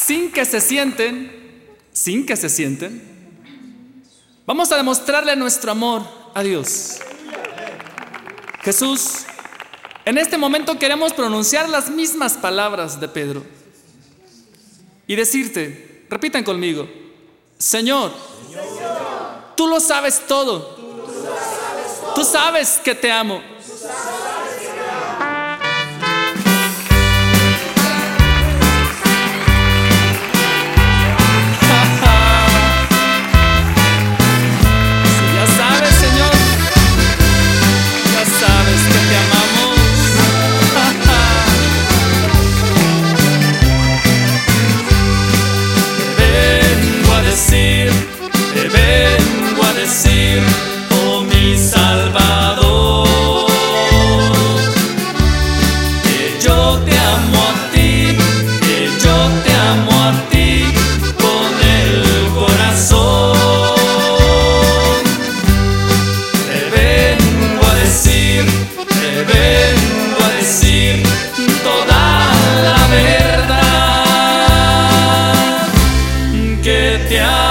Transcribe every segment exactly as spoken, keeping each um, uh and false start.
sin que se sienten, sin que se sienten, vamos a demostrarle nuestro amor a Dios. Jesús, en este momento queremos pronunciar las mismas palabras de Pedro y decirte, repitan conmigo: Señor, Señor, tú lo sabes todo, tú, tú, sabes, todo. Tú sabes que te amo. Te vengo a decir, oh mi Salvador, que yo te amo a ti, que yo te amo a ti con el corazón. Te vengo a decir, te vengo a decir toda la verdad, que te amo.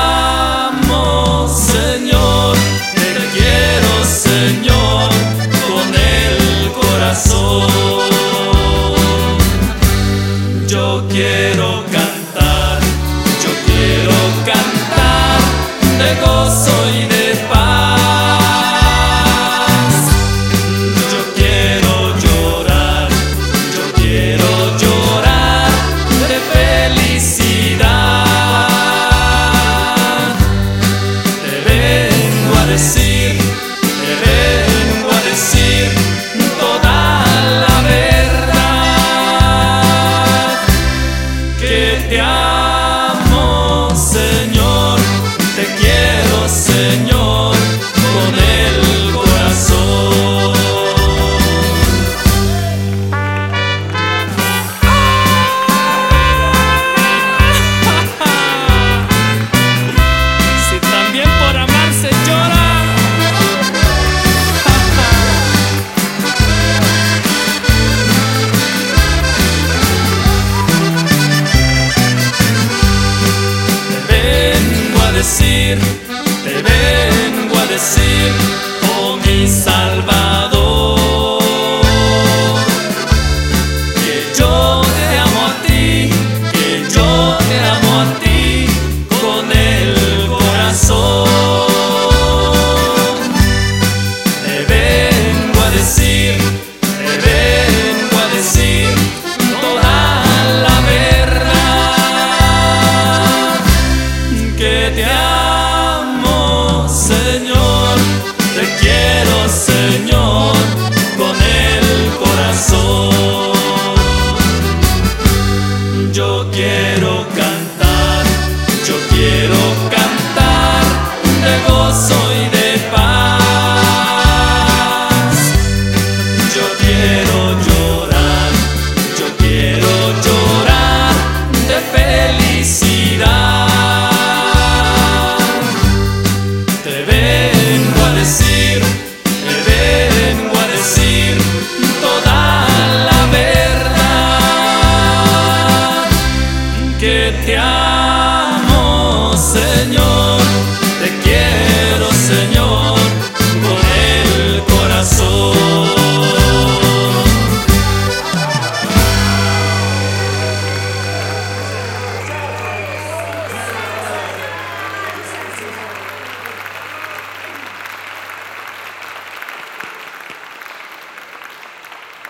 Señor, con el corazón, yo quiero cantar, yo quiero cantar de gozo y de paz. Yo quiero llorar, yo quiero llorar de felicidad. Te vengo a decir, te vengo a decir toda la verdad, que te amo, Señor, te quiero, Señor, con el corazón. Si también por amar se llora, decir, te vengo a decir, oh mi Salvador, que yo te amo a ti, que yo te amo a ti con el corazón. Te vengo a decir, te vengo a decir toda la verdad, que te amo, Señor, te quiero, Señor, con el corazón. Yo quiero cantar, yo quiero cantar de gozo y de paz. Yo quiero llorar, yo quiero llorar de felicidad. Te vengo a decir, te vengo a decir toda la verdad, que te amo, Señor.